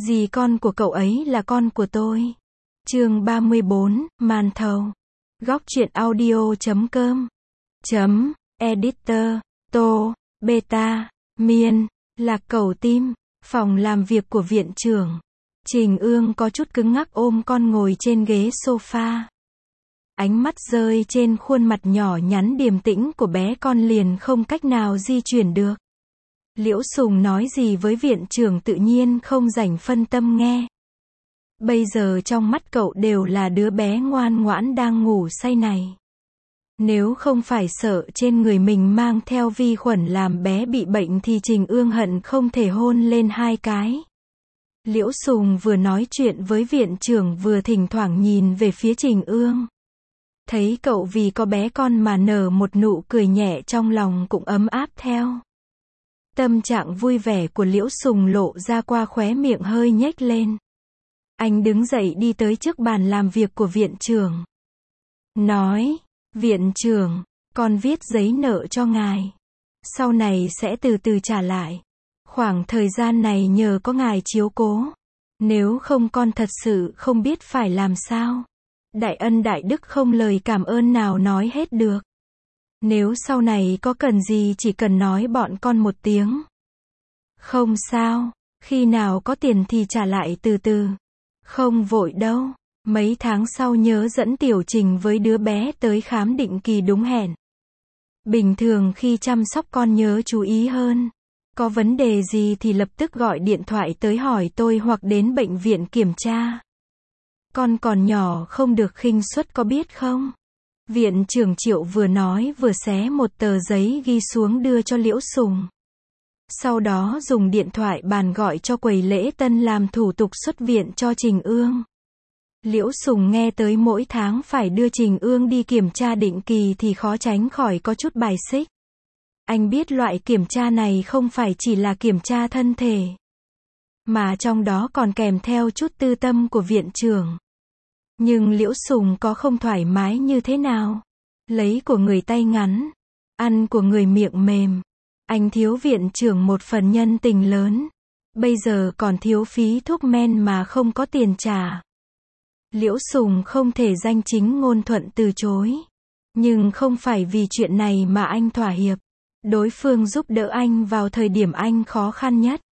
Dì con của cậu ấy là con của tôi. Chương 34, màn thầu. Góc truyện audio.com Editor, Tô, Beta, Miên, Lạc Cẩu Tim, phòng làm việc của viện trưởng. Trình Ương có chút cứng ngắc ôm con ngồi trên ghế sofa. Ánh mắt rơi trên khuôn mặt nhỏ nhắn điềm tĩnh của bé con liền không cách nào di chuyển được. Liễu Sùng nói gì với viện trưởng tự nhiên không rảnh phân tâm nghe. Bây giờ trong mắt cậu đều là đứa bé ngoan ngoãn đang ngủ say này. Nếu không phải sợ trên người mình mang theo vi khuẩn làm bé bị bệnh thì Trình Ương hận không thể hôn lên hai cái. Liễu Sùng vừa nói chuyện với viện trưởng vừa thỉnh thoảng nhìn về phía Trình Ương. Thấy cậu vì có bé con mà nở một nụ cười nhẹ trong lòng cũng ấm áp theo. Tâm trạng vui vẻ của Liễu Sùng lộ ra qua khóe miệng hơi nhếch lên. Anh đứng dậy đi tới trước bàn làm việc của viện trưởng. Nói, viện trưởng, con viết giấy nợ cho ngài. Sau này sẽ từ từ trả lại. Khoảng thời gian này nhờ có ngài chiếu cố. Nếu không con thật sự không biết phải làm sao. Đại ân đại đức không lời cảm ơn nào nói hết được. Nếu sau này có cần gì chỉ cần nói bọn con một tiếng. Không sao, khi nào có tiền thì trả lại từ từ. Không vội đâu, mấy tháng sau nhớ dẫn Tiểu Trình với đứa bé tới khám định kỳ đúng hẹn. Bình thường khi chăm sóc con nhớ chú ý hơn. Có vấn đề gì thì lập tức gọi điện thoại tới hỏi tôi hoặc đến bệnh viện kiểm tra. Con còn nhỏ không được khinh suất có biết không? Viện trưởng Triệu vừa nói vừa xé một tờ giấy ghi xuống đưa cho Liễu Sùng. Sau đó dùng điện thoại bàn gọi cho quầy lễ tân làm thủ tục xuất viện cho Trình Ương. Liễu Sùng nghe tới mỗi tháng phải đưa Trình Ương đi kiểm tra định kỳ thì khó tránh khỏi có chút bài xích. Anh biết loại kiểm tra này không phải chỉ là kiểm tra thân thể, mà trong đó còn kèm theo chút tư tâm của viện trưởng. Nhưng Liễu Sùng có không thoải mái như thế nào? Lấy của người tay ngắn, ăn của người miệng mềm. Anh thiếu viện trưởng một phần nhân tình lớn. Bây giờ còn thiếu phí thuốc men mà không có tiền trả. Liễu Sùng không thể danh chính ngôn thuận từ chối. Nhưng không phải vì chuyện này mà anh thỏa hiệp. Đối phương giúp đỡ anh vào thời điểm anh khó khăn nhất.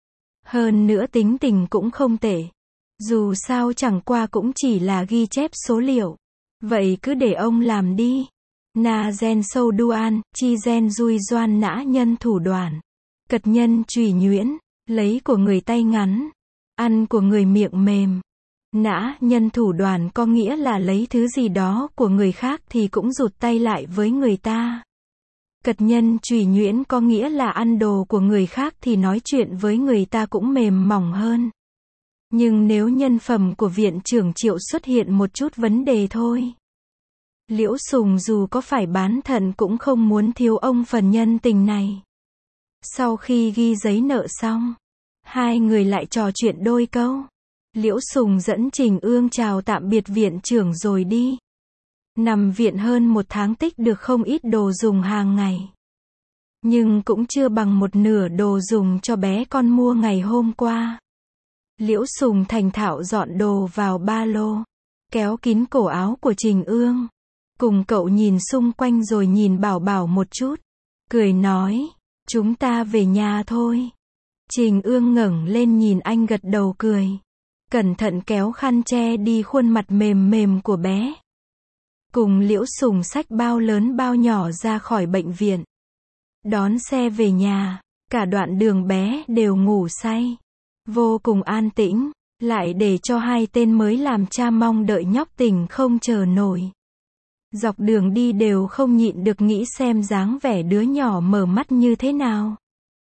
Hơn nữa tính tình cũng không tệ. Dù sao chẳng qua cũng chỉ là ghi chép số liệu. Vậy cứ để ông làm đi. Na gen sâu duan, chi gen dui doan nã nhân thủ đoàn. Cật nhân trùy nhuyễn, lấy của người tay ngắn, ăn của người miệng mềm. Nã nhân thủ đoàn có nghĩa là lấy thứ gì đó của người khác thì cũng rụt tay lại với người ta. Cật nhân trùy nhuyễn có nghĩa là ăn đồ của người khác thì nói chuyện với người ta cũng mềm mỏng hơn. Nhưng nếu nhân phẩm của viện trưởng Triệu xuất hiện một chút vấn đề thôi. Liễu Sùng dù có phải bán thận cũng không muốn thiếu ông phần nhân tình này. Sau khi ghi giấy nợ xong, hai người lại trò chuyện đôi câu. Liễu Sùng dẫn Trình Ương chào tạm biệt viện trưởng rồi đi. Nằm viện hơn một tháng tích được không ít đồ dùng hàng ngày. Nhưng cũng chưa bằng một nửa đồ dùng cho bé con mua ngày hôm qua. Liễu Sùng thành thạo dọn đồ vào ba lô, kéo kín cổ áo của Trình Ương. Cùng cậu nhìn xung quanh rồi nhìn Bảo Bảo một chút. Cười nói, chúng ta về nhà thôi. Trình Ương ngẩng lên nhìn anh gật đầu cười. Cẩn thận kéo khăn che đi khuôn mặt mềm mềm của bé. Cùng Liễu Sùng xách bao lớn bao nhỏ ra khỏi bệnh viện. Đón xe về nhà, cả đoạn đường bé đều ngủ say. Vô cùng an tĩnh, lại để cho hai tên mới làm cha mong đợi nhóc tỉnh không chờ nổi. Dọc đường đi đều không nhịn được nghĩ xem dáng vẻ đứa nhỏ mở mắt như thế nào.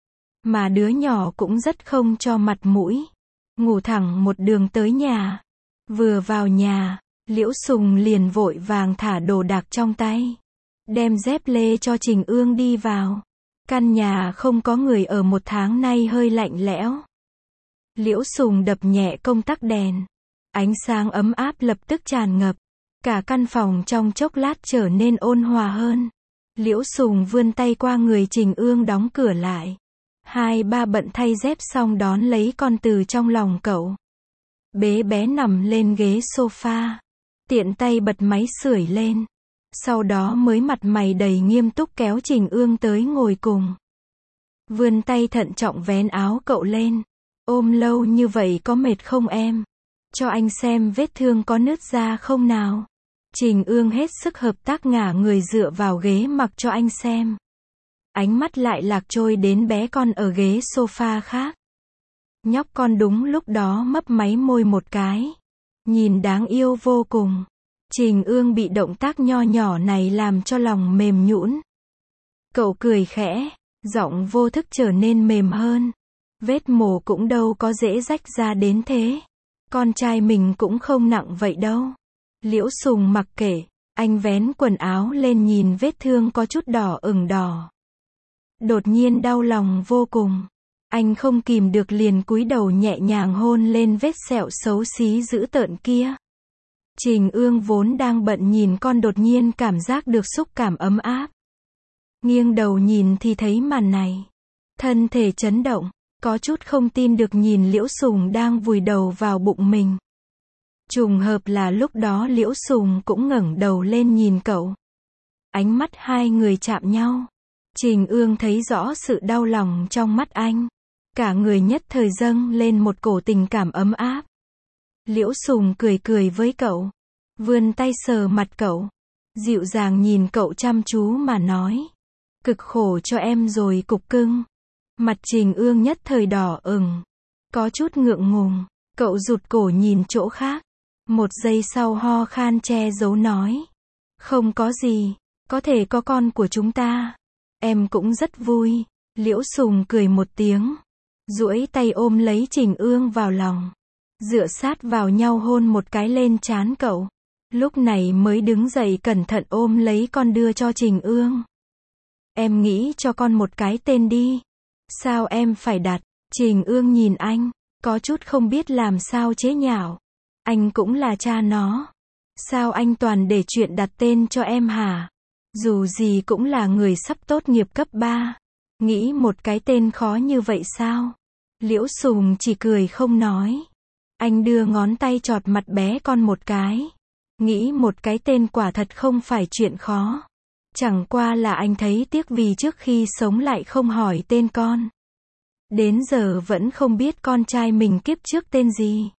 Mà đứa nhỏ cũng rất không cho mặt mũi. Ngủ thẳng một đường tới nhà. Vừa vào nhà, Liễu Sùng liền vội vàng thả đồ đạc trong tay. Đem dép lê cho Trình Ương đi vào. Căn nhà không có người ở một tháng nay hơi lạnh lẽo. Liễu Sùng đập nhẹ công tắc đèn. Ánh sáng ấm áp lập tức tràn ngập. Cả căn phòng trong chốc lát trở nên ôn hòa hơn. Liễu Sùng vươn tay qua người Trình Ương đóng cửa lại. Hai ba bận thay dép xong đón lấy con từ trong lòng cậu. Bế bé nằm lên ghế sofa. Tiện tay bật máy sưởi lên. Sau đó mới mặt mày đầy nghiêm túc kéo Trình Ương tới ngồi cùng. Vươn tay thận trọng vén áo cậu lên. Ôm lâu như vậy có mệt không em? Cho anh xem vết thương có nứt ra không nào? Trình Ương hết sức hợp tác ngả người dựa vào ghế mặc cho anh xem. Ánh mắt lại lạc trôi đến bé con ở ghế sofa khác. Nhóc con đúng lúc đó mấp máy môi một cái. Nhìn đáng yêu vô cùng. Trình Ương bị động tác nho nhỏ này làm cho lòng mềm nhũn. Cậu cười khẽ, giọng vô thức trở nên mềm hơn. Vết mổ cũng đâu có dễ rách ra đến thế. Con trai mình cũng không nặng vậy đâu. Liễu Sùng mặc kệ, anh vén quần áo lên nhìn vết thương có chút đỏ ửng đỏ. Đột nhiên đau lòng vô cùng. Anh không kìm được liền cúi đầu nhẹ nhàng hôn lên vết sẹo xấu xí dữ tợn kia. Trình Ương vốn đang bận nhìn con đột nhiên cảm giác được xúc cảm ấm áp. Nghiêng đầu nhìn thì thấy màn này. Thân thể chấn động, có chút không tin được nhìn Liễu Sùng đang vùi đầu vào bụng mình. Trùng hợp là lúc đó Liễu Sùng cũng ngẩng đầu lên nhìn cậu. Ánh mắt hai người chạm nhau. Trình Ương thấy rõ sự đau lòng trong mắt anh. Cả người nhất thời dâng lên một cổ tình cảm ấm áp. Liễu Sùng cười cười với cậu. Vươn tay sờ mặt cậu. Dịu dàng nhìn cậu chăm chú mà nói. Cực khổ cho em rồi cục cưng. Mặt Trình Ương nhất thời đỏ ửng. Có chút ngượng ngùng. Cậu rụt cổ nhìn chỗ khác. Một giây sau ho khan che giấu nói. Không có gì. Có thể có con của chúng ta. Em cũng rất vui. Liễu Sùng cười một tiếng. Duỗi tay ôm lấy Trình Ương vào lòng. Dựa sát vào nhau hôn một cái lên trán cậu. Lúc này mới đứng dậy cẩn thận ôm lấy con đưa cho Trình Ương. Em nghĩ cho con một cái tên đi. Sao em phải đặt? Trình Ương nhìn anh. Có chút không biết làm sao chế nhạo. Anh cũng là cha nó. Sao anh toàn để chuyện đặt tên cho em hả? Dù gì cũng là người sắp tốt nghiệp cấp 3. Nghĩ một cái tên khó như vậy sao? Liễu Sùng chỉ cười không nói. Anh đưa ngón tay chọt mặt bé con một cái. Nghĩ một cái tên quả thật không phải chuyện khó. Chẳng qua là anh thấy tiếc vì trước khi sống lại không hỏi tên con. Đến giờ vẫn không biết con trai mình kiếp trước tên gì.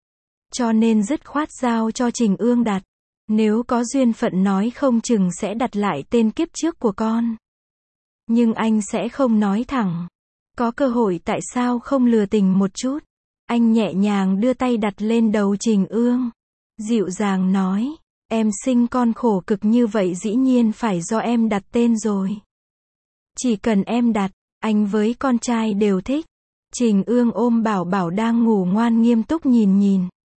Cho nên dứt khoát giao cho Trình Ương đặt. Nếu có duyên phận nói không chừng sẽ đặt lại tên kiếp trước của con. Nhưng anh sẽ không nói thẳng. Có cơ hội tại sao không lừa tình một chút. Anh nhẹ nhàng đưa tay đặt lên đầu Trình Ương. Dịu dàng nói. Em sinh con khổ cực như vậy dĩ nhiên phải do em đặt tên rồi. Chỉ cần em đặt, anh với con trai đều thích. Trình Ương ôm Bảo Bảo đang ngủ ngoan nghiêm túc nhìn.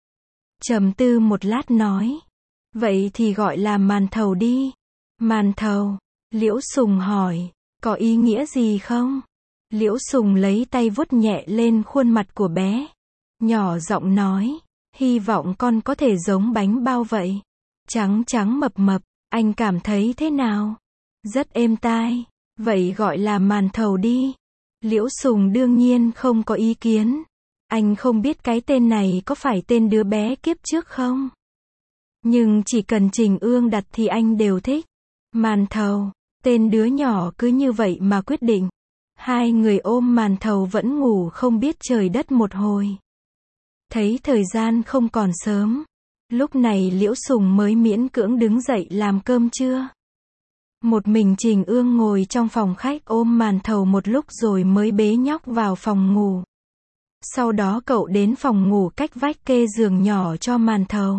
Trầm tư một lát nói. Vậy thì gọi là Màn Thầu đi. Màn Thầu? Liễu Sùng hỏi. Có ý nghĩa gì không? Liễu Sùng lấy tay vuốt nhẹ lên khuôn mặt của bé. Nhỏ giọng nói. Hy vọng con có thể giống bánh bao vậy. Trắng trắng mập mập. Anh cảm thấy thế nào? Rất êm tai. Vậy gọi là Màn Thầu đi. Liễu Sùng đương nhiên không có ý kiến. Anh không biết cái tên này có phải tên đứa bé kiếp trước không? Nhưng chỉ cần Trình Ương đặt thì anh đều thích. Màn Thầu. Tên đứa nhỏ cứ như vậy mà quyết định. Hai người ôm Màn Thầu vẫn ngủ không biết trời đất một hồi. Thấy thời gian không còn sớm. Lúc này Liễu Sùng mới miễn cưỡng đứng dậy làm cơm trưa. Một mình Trình Ương ngồi trong phòng khách ôm Màn Thầu một lúc rồi mới bế nhóc vào phòng ngủ. Sau đó cậu đến phòng ngủ cách vách kê giường nhỏ cho Màn Thầu.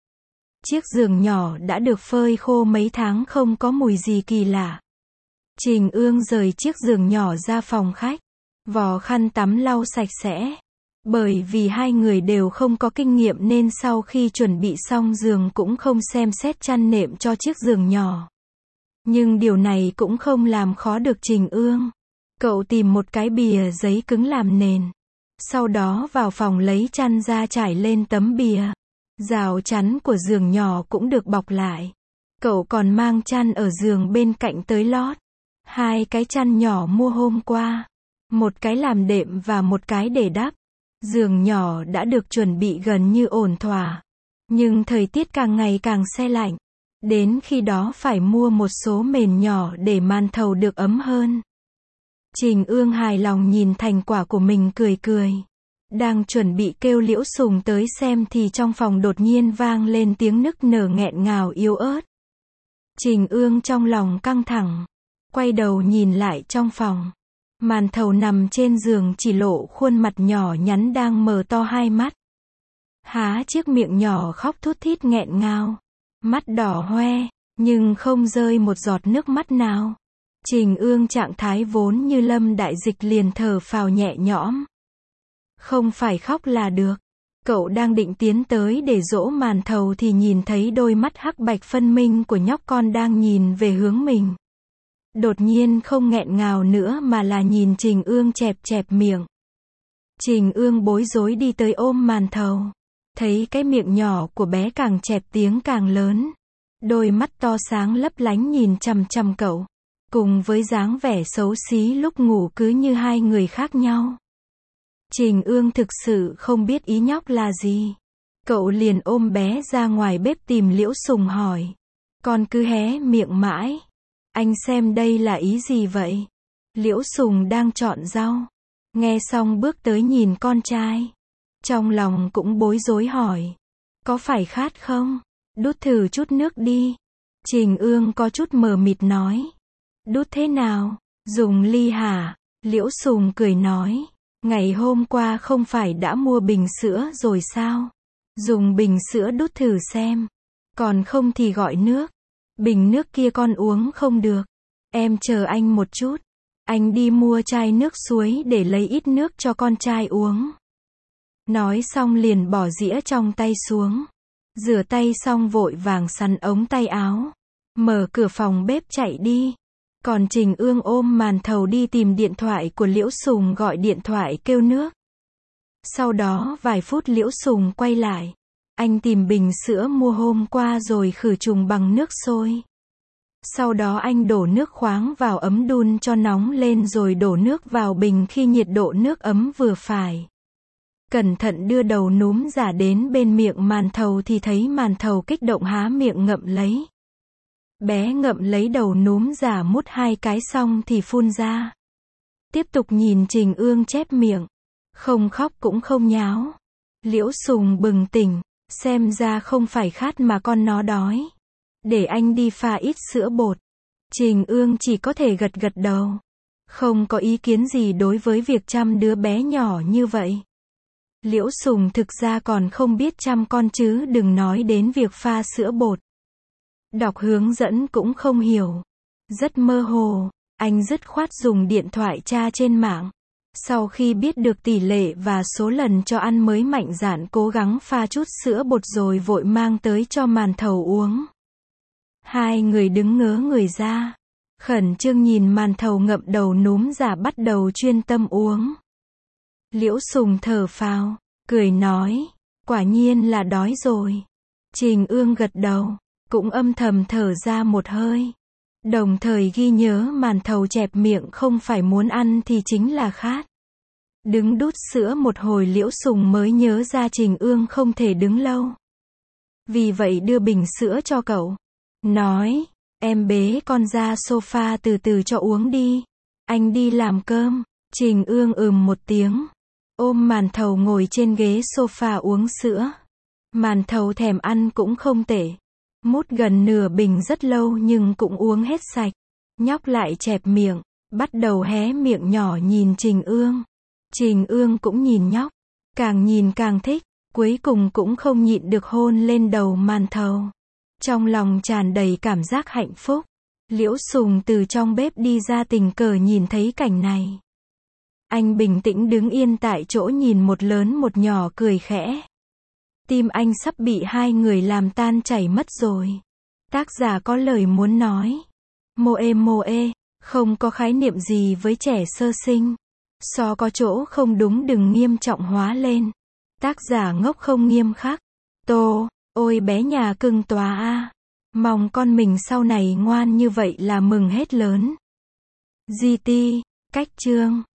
Chiếc giường nhỏ đã được phơi khô mấy tháng không có mùi gì kỳ lạ. Trình Ương rời chiếc giường nhỏ ra phòng khách. Vò khăn tắm lau sạch sẽ. Bởi vì hai người đều không có kinh nghiệm nên sau khi chuẩn bị xong giường cũng không xem xét chăn nệm cho chiếc giường nhỏ. Nhưng điều này cũng không làm khó được Trình Ương. Cậu tìm một cái bìa giấy cứng làm nền. Sau đó vào phòng lấy chăn ra trải lên tấm bìa. Rào chắn của giường nhỏ cũng được bọc lại. Cậu còn mang chăn ở giường bên cạnh tới lót. Hai cái chăn nhỏ mua hôm qua. Một cái làm đệm và một cái để đắp. Giường nhỏ đã được chuẩn bị gần như ổn thỏa. Nhưng thời tiết càng ngày càng se lạnh. Đến khi đó phải mua một số mền nhỏ để màn thầu được ấm hơn. Trình Ương hài lòng nhìn thành quả của mình cười cười. Đang chuẩn bị kêu Liễu Sùng tới xem thì trong phòng đột nhiên vang lên tiếng nức nở nghẹn ngào yếu ớt. Trình Ương trong lòng căng thẳng. Quay đầu nhìn lại trong phòng. Màn thầu nằm trên giường chỉ lộ khuôn mặt nhỏ nhắn đang mở to hai mắt. Há chiếc miệng nhỏ khóc thút thít nghẹn ngào. Mắt đỏ hoe, nhưng không rơi một giọt nước mắt nào. Trình Ương trạng thái vốn như lâm đại dịch liền thở phào nhẹ nhõm. Không phải khóc là được. Cậu đang định tiến tới để dỗ màn thầu thì nhìn thấy đôi mắt hắc bạch phân minh của nhóc con đang nhìn về hướng mình. Đột nhiên không nghẹn ngào nữa mà là nhìn Trình Ương chẹp chẹp miệng. Trình Ương bối rối đi tới ôm màn thầu. Thấy cái miệng nhỏ của bé càng chẹp tiếng càng lớn. Đôi mắt to sáng lấp lánh nhìn chằm chằm cậu. Cùng với dáng vẻ xấu xí lúc ngủ cứ như hai người khác nhau. Trình Ương thực sự không biết ý nhóc là gì. Cậu liền ôm bé ra ngoài bếp tìm Liễu Sùng hỏi. Con cứ hé miệng mãi. Anh xem đây là ý gì vậy? Liễu Sùng đang chọn rau. Nghe xong bước tới nhìn con trai. Trong lòng cũng bối rối hỏi. Có phải khát không? Đút thử chút nước đi. Trình Ương có chút mờ mịt nói. Đút thế nào? Dùng ly hả? Liễu Sùng cười nói. Ngày hôm qua không phải đã mua bình sữa rồi sao? Dùng bình sữa đút thử xem. Còn không thì gọi nước. Bình nước kia con uống không được. Em chờ anh một chút. Anh đi mua chai nước suối để lấy ít nước cho con trai uống. Nói xong liền bỏ dĩa trong tay xuống. Rửa tay xong vội vàng sắn ống tay áo. Mở cửa phòng bếp chạy đi. Còn Trình Ương ôm màn thầu đi tìm điện thoại của Liễu Sùng gọi điện thoại kêu nước. Sau đó vài phút Liễu Sùng quay lại. Anh tìm bình sữa mua hôm qua rồi khử trùng bằng nước sôi. Sau đó anh đổ nước khoáng vào ấm đun cho nóng lên rồi đổ nước vào bình khi nhiệt độ nước ấm vừa phải. Cẩn thận đưa đầu núm giả đến bên miệng màn thầu thì thấy màn thầu kích động há miệng ngậm lấy. Bé ngậm lấy đầu núm giả mút hai cái xong thì phun ra. Tiếp tục nhìn Trình Ương chép miệng. Không khóc cũng không nháo. Liễu Sùng bừng tỉnh. Xem ra không phải khát mà con nó đói. Để anh đi pha ít sữa bột. Trình Ương chỉ có thể gật gật đầu. Không có ý kiến gì đối với việc chăm đứa bé nhỏ như vậy. Liễu Sùng thực ra còn không biết chăm con chứ đừng nói đến việc pha sữa bột. Đọc hướng dẫn cũng không hiểu. Rất mơ hồ, anh dứt khoát dùng điện thoại tra trên mạng. Sau khi biết được tỷ lệ và số lần cho ăn mới mạnh dạn cố gắng pha chút sữa bột rồi vội mang tới cho màn thầu uống. Hai người đứng ngớ người ra. Khẩn trương nhìn màn thầu ngậm đầu núm giả bắt đầu chuyên tâm uống. Liễu Sùng thở phào, cười nói, quả nhiên là đói rồi. Trình Ương gật đầu, cũng âm thầm thở ra một hơi. Đồng thời ghi nhớ màn thầu chẹp miệng không phải muốn ăn thì chính là khát. Đứng đút sữa một hồi Liễu Sùng mới nhớ ra Trình Ương không thể đứng lâu. Vì vậy đưa bình sữa cho cậu. Nói, em bế con ra sofa từ từ cho uống đi. Anh đi làm cơm. Trình Ương một tiếng. Ôm màn thầu ngồi trên ghế sofa uống sữa. Màn thầu thèm ăn cũng không tệ. Mút gần nửa bình rất lâu nhưng cũng uống hết sạch. Nhóc lại chẹp miệng. Bắt đầu hé miệng nhỏ nhìn Trình Ương. Trình Ương cũng nhìn nhóc. Càng nhìn càng thích. Cuối cùng cũng không nhịn được hôn lên đầu màn thầu. Trong lòng tràn đầy cảm giác hạnh phúc. Liễu Sùng từ trong bếp đi ra tình cờ nhìn thấy cảnh này. Anh bình tĩnh đứng yên tại chỗ nhìn một lớn một nhỏ cười khẽ. Tim anh sắp bị hai người làm tan chảy mất rồi. Tác giả có lời muốn nói. Moe, không có khái niệm gì với trẻ sơ sinh. So có chỗ không đúng đừng nghiêm trọng hóa lên. Tác giả ngốc không nghiêm khắc. Tô, ôi bé nhà cưng tòa a. Mong con mình sau này ngoan như vậy là mừng hết lớn. GT, cách chương.